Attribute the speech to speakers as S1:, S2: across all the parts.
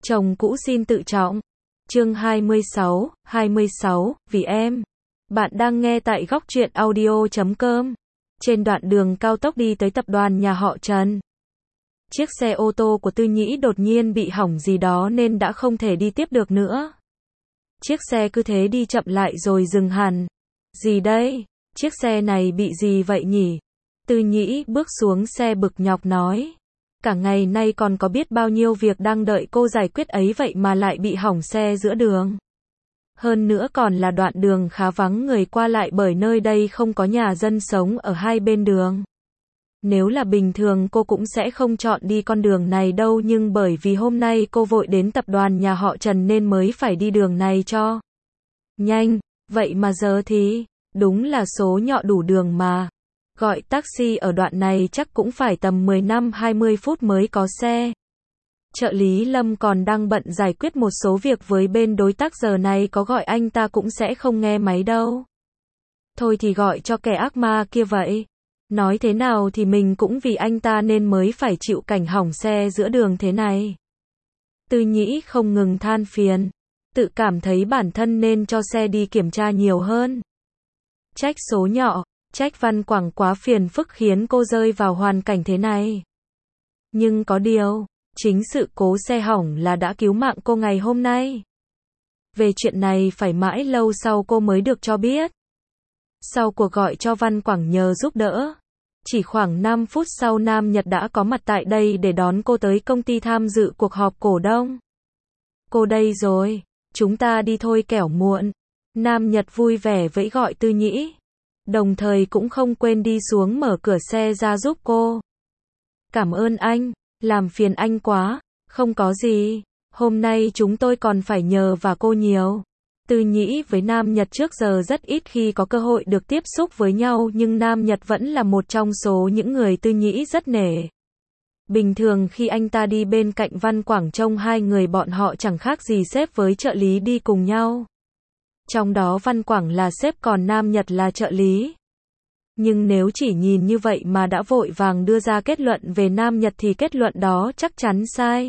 S1: Chồng cũ xin tự trọng. Chương 26, vì em. Bạn đang nghe tại góc truyện audio.com. Trên đoạn đường cao tốc đi tới tập đoàn nhà họ Trần. Chiếc xe ô tô của Tư Nhĩ đột nhiên bị hỏng gì đó nên đã không thể đi tiếp được nữa. Chiếc xe cứ thế đi chậm lại rồi dừng hẳn. Gì đây? Chiếc xe này bị gì vậy nhỉ? Tư Nhĩ bước xuống xe bực nhọc nói. Cả ngày nay còn có biết bao nhiêu việc đang đợi cô giải quyết ấy vậy mà lại bị hỏng xe giữa đường. Hơn nữa còn là đoạn đường khá vắng người qua lại bởi nơi đây không có nhà dân sống ở hai bên đường. Nếu là bình thường cô cũng sẽ không chọn đi con đường này đâu, nhưng bởi vì hôm nay cô vội đến tập đoàn nhà họ Trần nên mới phải đi đường này cho nhanh. Vậy mà giờ thì, đúng là số nhọ đủ đường mà. Gọi taxi ở đoạn này chắc cũng phải tầm 15-20 phút mới có xe. Trợ lý Lâm còn đang bận giải quyết một số việc với bên đối tác, giờ này có gọi anh ta cũng sẽ không nghe máy đâu. Thôi thì gọi cho kẻ ác ma kia vậy. Nói thế nào thì mình cũng vì anh ta nên mới phải chịu cảnh hỏng xe giữa đường thế này. Tư Nhĩ không ngừng than phiền, tự cảm thấy bản thân nên cho xe đi kiểm tra nhiều hơn. Trách số nhỏ, trách Văn Quảng quá phiền phức khiến cô rơi vào hoàn cảnh thế này. Nhưng có điều, chính sự cố xe hỏng là đã cứu mạng cô ngày hôm nay. Về chuyện này phải mãi lâu sau cô mới được cho biết. Sau cuộc gọi cho Văn Quảng nhờ giúp đỡ, chỉ khoảng 5 phút sau Nam Nhật đã có mặt tại đây để đón cô tới công ty tham dự cuộc họp cổ đông. Cô đây rồi, chúng ta đi thôi kẻo muộn. Nam Nhật vui vẻ vẫy gọi Tư Nhĩ, đồng thời cũng không quên đi xuống mở cửa xe ra giúp cô. Cảm ơn anh, làm phiền anh quá. Không có gì, hôm nay chúng tôi còn phải nhờ và cô nhiều. Tư Nhĩ với Nam Nhật trước giờ rất ít khi có cơ hội được tiếp xúc với nhau, nhưng Nam Nhật vẫn là một trong số những người Tư Nhĩ rất nể. Bình thường khi anh ta đi bên cạnh Văn Quảng trông hai người bọn họ chẳng khác gì sếp với trợ lý đi cùng nhau. Trong đó Văn Quảng là sếp còn Nam Nhật là trợ lý. Nhưng nếu chỉ nhìn như vậy mà đã vội vàng đưa ra kết luận về Nam Nhật thì kết luận đó chắc chắn sai.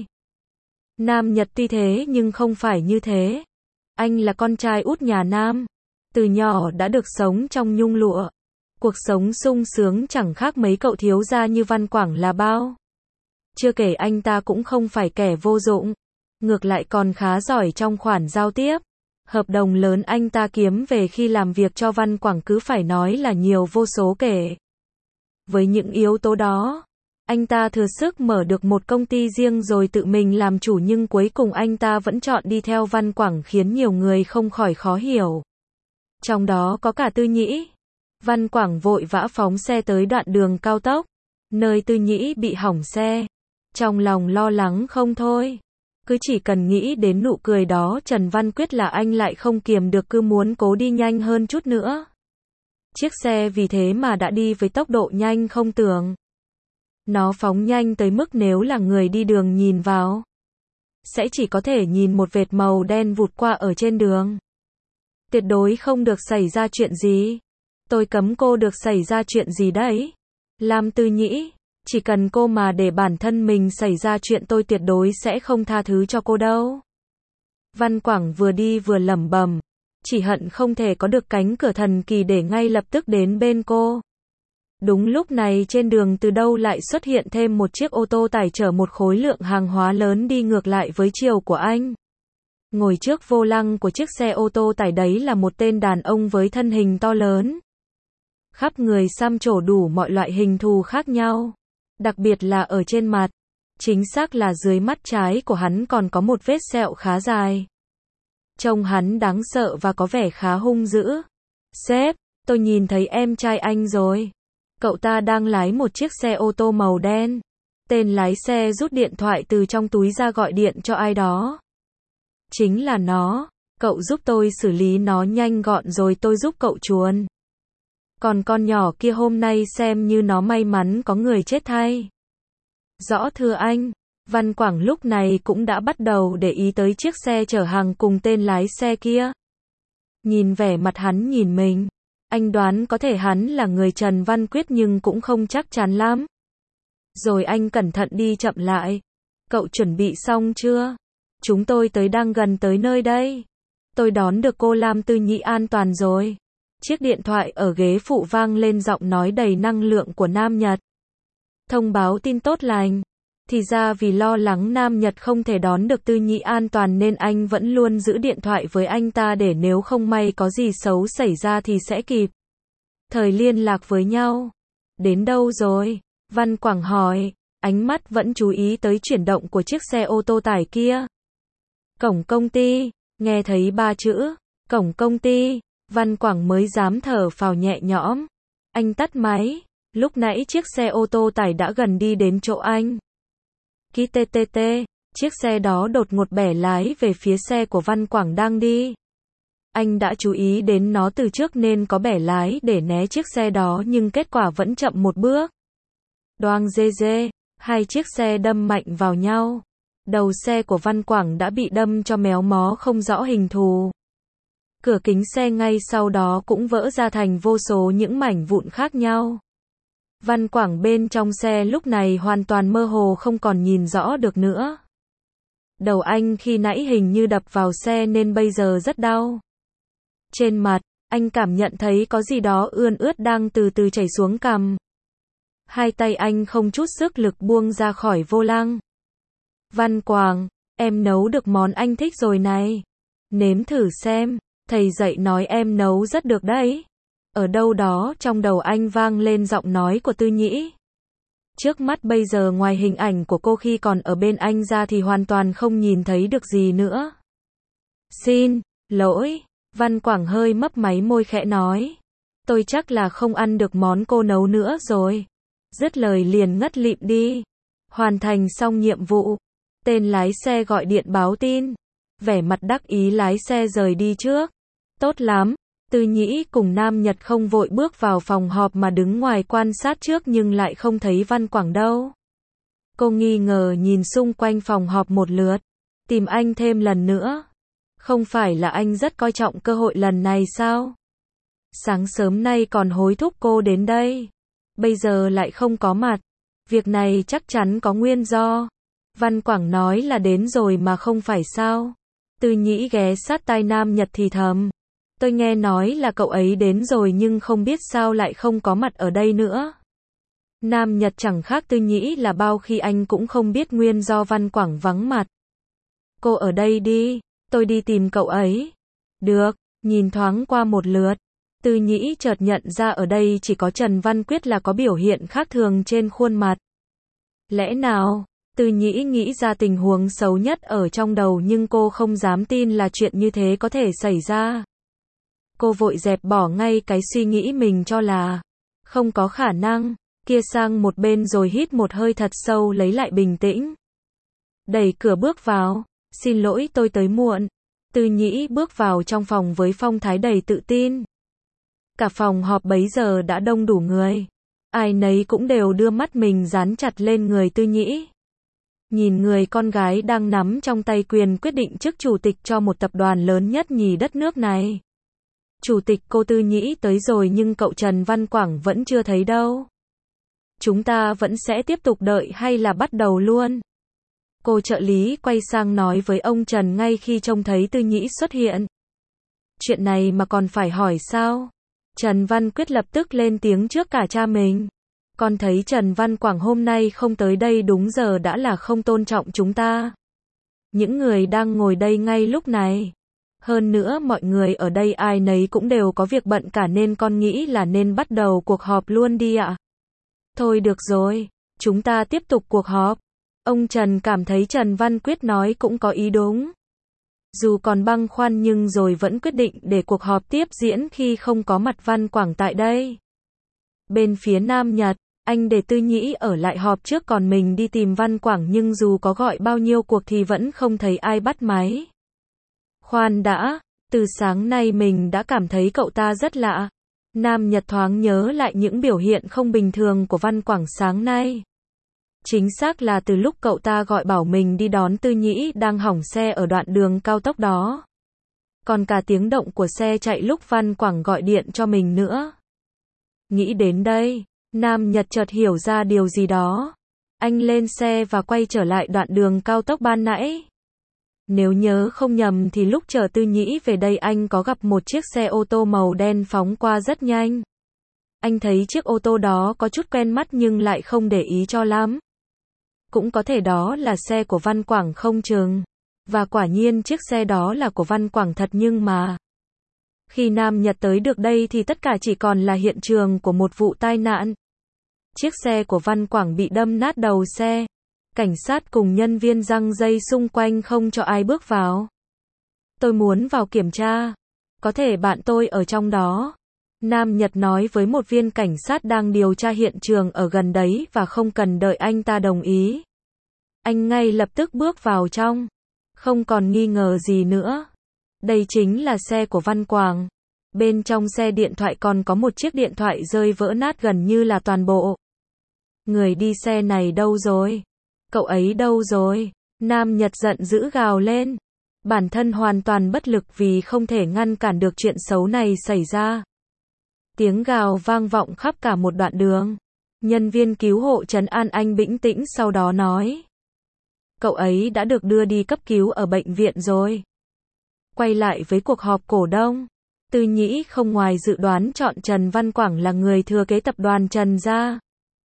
S1: Nam Nhật tuy thế nhưng không phải như thế. Anh là con trai út nhà Nam. Từ nhỏ đã được sống trong nhung lụa. Cuộc sống sung sướng chẳng khác mấy cậu thiếu gia như Văn Quảng là bao. Chưa kể anh ta cũng không phải kẻ vô dụng. Ngược lại còn khá giỏi trong khoản giao tiếp. Hợp đồng lớn anh ta kiếm về khi làm việc cho Văn Quảng cứ phải nói là nhiều vô số kể. Với những yếu tố đó, anh ta thừa sức mở được một công ty riêng rồi tự mình làm chủ, nhưng cuối cùng anh ta vẫn chọn đi theo Văn Quảng khiến nhiều người không khỏi khó hiểu. Trong đó có cả Tư Nhĩ. Văn Quảng vội vã phóng xe tới đoạn đường cao tốc, nơi Tư Nhĩ bị hỏng xe. Trong lòng lo lắng không thôi. Cứ chỉ cần nghĩ đến nụ cười đó Trần Văn Quyết là anh lại không kiềm được, cứ muốn cố đi nhanh hơn chút nữa. Chiếc xe vì thế mà đã đi với tốc độ nhanh không tưởng. Nó phóng nhanh tới mức nếu là người đi đường nhìn vào, sẽ chỉ có thể nhìn một vệt màu đen vụt qua ở trên đường. Tuyệt đối không được xảy ra chuyện gì. Tôi cấm cô được xảy ra chuyện gì đấy? Lam Tư Nhĩ, chỉ cần cô mà để bản thân mình xảy ra chuyện tôi tuyệt đối sẽ không tha thứ cho cô đâu. Văn Quảng vừa đi vừa lẩm bẩm, chỉ hận không thể có được cánh cửa thần kỳ để ngay lập tức đến bên cô. Đúng lúc này trên đường từ đâu lại xuất hiện thêm một chiếc ô tô tải chở một khối lượng hàng hóa lớn đi ngược lại với chiều của anh. Ngồi trước vô lăng của chiếc xe ô tô tải đấy là một tên đàn ông với thân hình to lớn. Khắp người xăm trổ đủ mọi loại hình thù khác nhau. Đặc biệt là ở trên mặt. Chính xác là dưới mắt trái của hắn còn có một vết sẹo khá dài. Trông hắn đáng sợ và có vẻ khá hung dữ. Sếp, tôi nhìn thấy em trai anh rồi. Cậu ta đang lái một chiếc xe ô tô màu đen. Tên lái xe rút điện thoại từ trong túi ra gọi điện cho ai đó. Chính là nó. Cậu giúp tôi xử lý nó nhanh gọn rồi tôi giúp cậu chuồn. Còn con nhỏ kia hôm nay xem như nó may mắn có người chết thay. Rõ thưa anh. Văn Quảng lúc này cũng đã bắt đầu để ý tới chiếc xe chở hàng cùng tên lái xe kia. Nhìn vẻ mặt hắn nhìn mình, anh đoán có thể hắn là người Trần Văn Quyết nhưng cũng không chắc chắn lắm. Rồi anh cẩn thận đi chậm lại. Cậu chuẩn bị xong chưa? Chúng tôi đang gần tới nơi đây. Tôi đón được cô Lam Tư Nhĩ an toàn rồi. Chiếc điện thoại ở ghế phụ vang lên giọng nói đầy năng lượng của Nam Nhật. Thông báo tin tốt lành. Thì ra vì lo lắng Nam Nhật không thể đón được Tư Nhĩ an toàn nên anh vẫn luôn giữ điện thoại với anh ta để nếu không may có gì xấu xảy ra thì sẽ kịp thời liên lạc với nhau. Đến đâu rồi? Văn Quảng hỏi, ánh mắt vẫn chú ý tới chuyển động của chiếc xe ô tô tải kia. Cổng công ty, nghe thấy 3 chữ, cổng công ty, Văn Quảng mới dám thở phào nhẹ nhõm. Anh tắt máy, lúc nãy chiếc xe ô tô tải đã gần đi đến chỗ anh. Khi TTT, chiếc xe đó đột ngột bẻ lái về phía xe của Văn Quảng đang đi. Anh đã chú ý đến nó từ trước nên có bẻ lái để né chiếc xe đó nhưng kết quả vẫn chậm một bước. Đoang dê dê, hai chiếc xe đâm mạnh vào nhau. Đầu xe của Văn Quảng đã bị đâm cho méo mó không rõ hình thù. Cửa kính xe ngay sau đó cũng vỡ ra thành vô số những mảnh vụn khác nhau. Văn Quảng bên trong xe lúc này hoàn toàn mơ hồ không còn nhìn rõ được nữa. Đầu anh khi nãy hình như đập vào xe nên bây giờ rất đau. Trên mặt, anh cảm nhận thấy có gì đó ươn ướt đang từ từ chảy xuống cằm. Hai tay anh không chút sức lực buông ra khỏi vô lăng. Văn Quảng, em nấu được món anh thích rồi này. Nếm thử xem, thầy dạy nói em nấu rất được đấy. Ở đâu đó trong đầu anh vang lên giọng nói của Tư Nhĩ. Trước mắt bây giờ ngoài hình ảnh của cô khi còn ở bên anh ra thì hoàn toàn không nhìn thấy được gì nữa. Xin lỗi, Văn Quảng hơi mấp máy môi khẽ nói. Tôi chắc là không ăn được món cô nấu nữa rồi. Dứt lời liền ngất lịm đi. Hoàn thành xong nhiệm vụ. Tên lái xe gọi điện báo tin. Vẻ mặt đắc ý lái xe rời đi trước. Tốt lắm. Tư Nhĩ cùng Nam Nhật không vội bước vào phòng họp mà đứng ngoài quan sát trước nhưng lại không thấy Văn Quảng đâu. Cô nghi ngờ nhìn xung quanh phòng họp một lượt. Tìm anh thêm lần nữa. Không phải là anh rất coi trọng cơ hội lần này sao? Sáng sớm nay còn hối thúc cô đến đây. Bây giờ lại không có mặt. Việc này chắc chắn có nguyên do. Văn Quảng nói là đến rồi mà không phải sao? Tư Nhĩ ghé sát tai Nam Nhật thì thầm. Tôi nghe nói là cậu ấy đến rồi nhưng không biết sao lại không có mặt ở đây nữa. Nam Nhật chẳng khác Tư Nhĩ là bao khi anh cũng không biết nguyên do Văn Quảng vắng mặt. Cô ở đây đi, tôi đi tìm cậu ấy. Được, nhìn thoáng qua một lượt. Tư Nhĩ chợt nhận ra ở đây chỉ có Trần Văn Quyết là có biểu hiện khác thường trên khuôn mặt. Lẽ nào, Tư Nhĩ nghĩ ra tình huống xấu nhất ở trong đầu nhưng cô không dám tin là chuyện như thế có thể xảy ra. Cô vội dẹp bỏ ngay cái suy nghĩ mình cho là không có khả năng, kia sang một bên rồi hít một hơi thật sâu lấy lại bình tĩnh. Đẩy cửa bước vào, xin lỗi tôi tới muộn. Tư Nhĩ bước vào trong phòng với phong thái đầy tự tin. Cả phòng họp bấy giờ đã đông đủ người. Ai nấy cũng đều đưa mắt mình dán chặt lên người Tư Nhĩ. Nhìn người con gái đang nắm trong tay quyền quyết định chức chủ tịch cho một tập đoàn lớn nhất nhì đất nước này. Chủ tịch cô Tư Nhĩ tới rồi nhưng cậu Trần Văn Quảng vẫn chưa thấy đâu. Chúng ta vẫn sẽ tiếp tục đợi hay là bắt đầu luôn? Cô trợ lý quay sang nói với ông Trần ngay khi trông thấy Tư Nhĩ xuất hiện. Chuyện này mà còn phải hỏi sao? Trần Văn Quyết lập tức lên tiếng trước cả cha mình. Con thấy Trần Văn Quảng hôm nay không tới đây đúng giờ đã là không tôn trọng chúng ta. Những người đang ngồi đây ngay lúc này. Hơn nữa mọi người ở đây ai nấy cũng đều có việc bận cả nên con nghĩ là nên bắt đầu cuộc họp luôn đi ạ. Thôi được rồi, chúng ta tiếp tục cuộc họp. Ông Trần cảm thấy Trần Văn Quyết nói cũng có ý đúng. Dù còn băn khoăn nhưng rồi vẫn quyết định để cuộc họp tiếp diễn khi không có mặt Văn Quảng tại đây. Bên phía Nam Nhật, anh để Tư Nhĩ ở lại họp trước còn mình đi tìm Văn Quảng nhưng dù có gọi bao nhiêu cuộc thì vẫn không thấy ai bắt máy. Khoan đã, từ sáng nay mình đã cảm thấy cậu ta rất lạ. Nam Nhật thoáng nhớ lại những biểu hiện không bình thường của Văn Quảng sáng nay. Chính xác là từ lúc cậu ta gọi bảo mình đi đón Tư Nhĩ đang hỏng xe ở đoạn đường cao tốc đó. Còn cả tiếng động của xe chạy lúc Văn Quảng gọi điện cho mình nữa. Nghĩ đến đây, Nam Nhật chợt hiểu ra điều gì đó. Anh lên xe và quay trở lại đoạn đường cao tốc ban nãy. Nếu nhớ không nhầm thì lúc chờ Tư Nhĩ về đây anh có gặp một chiếc xe ô tô màu đen phóng qua rất nhanh. Anh thấy chiếc ô tô đó có chút quen mắt nhưng lại không để ý cho lắm. Cũng có thể đó là xe của Văn Quảng không chừng. Và quả nhiên chiếc xe đó là của Văn Quảng thật nhưng mà khi Nam Nhật tới được đây thì tất cả chỉ còn là hiện trường của một vụ tai nạn. Chiếc xe của Văn Quảng bị đâm nát đầu xe. Cảnh sát cùng nhân viên giăng dây xung quanh không cho ai bước vào. Tôi muốn vào kiểm tra. Có thể bạn tôi ở trong đó. Nam Nhật nói với một viên cảnh sát đang điều tra hiện trường ở gần đấy và không cần đợi anh ta đồng ý. Anh ngay lập tức bước vào trong. Không còn nghi ngờ gì nữa. Đây chính là xe của Văn Quảng. Bên trong xe điện thoại còn có một chiếc điện thoại rơi vỡ nát gần như là toàn bộ. Người đi xe này đâu rồi? Cậu ấy đâu rồi? Nam Nhật giận dữ gào lên. Bản thân hoàn toàn bất lực vì không thể ngăn cản được chuyện xấu này xảy ra. Tiếng gào vang vọng khắp cả một đoạn đường. Nhân viên cứu hộ trấn an anh bình tĩnh sau đó nói. Cậu ấy đã được đưa đi cấp cứu ở bệnh viện rồi. Quay lại với cuộc họp cổ đông. Tư Nhĩ không ngoài dự đoán chọn Trần Văn Quảng là người thừa kế tập đoàn Trần gia.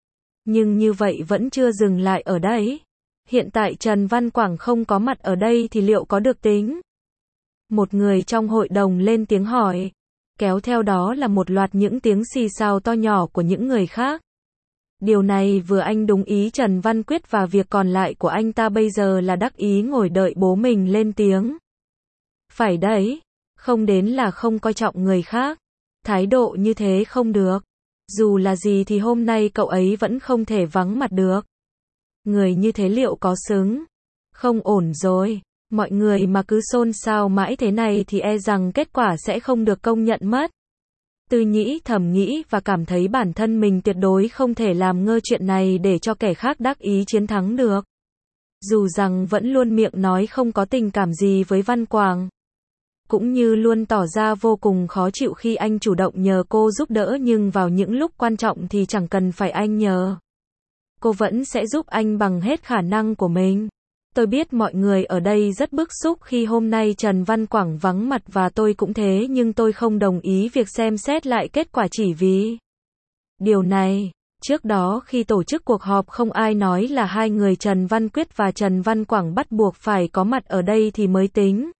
S1: Nhưng như vậy vẫn chưa dừng lại ở đây. Hiện tại Trần Văn Quảng không có mặt ở đây thì liệu có được tính? Một người trong hội đồng lên tiếng hỏi. Kéo theo đó là một loạt những tiếng xì xào to nhỏ của những người khác. Điều này vừa anh đúng ý Trần Văn Quyết và việc còn lại của anh ta bây giờ là đắc ý ngồi đợi bố mình lên tiếng. Phải đấy, không đến là không coi trọng người khác. Thái độ như thế không được. Dù là gì thì hôm nay cậu ấy vẫn không thể vắng mặt được. Người như thế liệu có xứng? Không ổn rồi. Mọi người mà cứ xôn xao mãi thế này thì e rằng kết quả sẽ không được công nhận mất. Tư Nhĩ thầm nghĩ và cảm thấy bản thân mình tuyệt đối không thể làm ngơ chuyện này để cho kẻ khác đắc ý chiến thắng được. Dù rằng vẫn luôn miệng nói không có tình cảm gì với Văn Quảng. Cũng như luôn tỏ ra vô cùng khó chịu khi anh chủ động nhờ cô giúp đỡ nhưng vào những lúc quan trọng thì chẳng cần phải anh nhờ. Cô vẫn sẽ giúp anh bằng hết khả năng của mình. Tôi biết mọi người ở đây rất bức xúc khi hôm nay Trần Văn Quảng vắng mặt và tôi cũng thế nhưng tôi không đồng ý việc xem xét lại kết quả chỉ vì điều này. Trước đó khi tổ chức cuộc họp không ai nói là hai người Trần Văn Quyết và Trần Văn Quảng bắt buộc phải có mặt ở đây thì mới tính.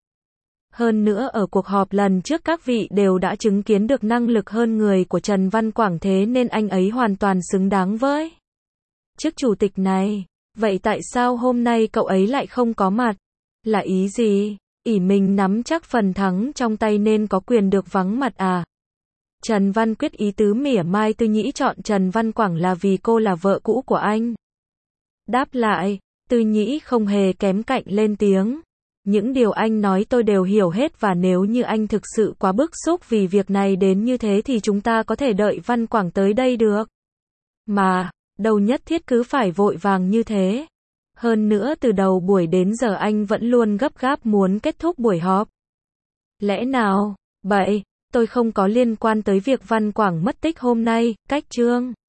S1: Hơn nữa ở cuộc họp lần trước các vị đều đã chứng kiến được năng lực hơn người của Trần Văn Quảng thế nên anh ấy hoàn toàn xứng đáng với chức chủ tịch này. Vậy tại sao hôm nay cậu ấy lại không có mặt? Là ý gì? Ỷ mình nắm chắc phần thắng trong tay nên có quyền được vắng mặt à? Trần Văn Quyết ý tứ mỉa mai Tư Nhĩ chọn Trần Văn Quảng là vì cô là vợ cũ của anh. Đáp lại, Tư Nhĩ không hề kém cạnh lên tiếng. Những điều anh nói tôi đều hiểu hết và nếu như anh thực sự quá bức xúc vì việc này đến như thế thì chúng ta có thể đợi Văn Quảng tới đây được. Mà, đâu nhất thiết cứ phải vội vàng như thế. Hơn nữa từ đầu buổi đến giờ anh vẫn luôn gấp gáp muốn kết thúc buổi họp. Lẽ nào, bậy, tôi không có liên quan tới việc Văn Quảng mất tích hôm nay, cách chương.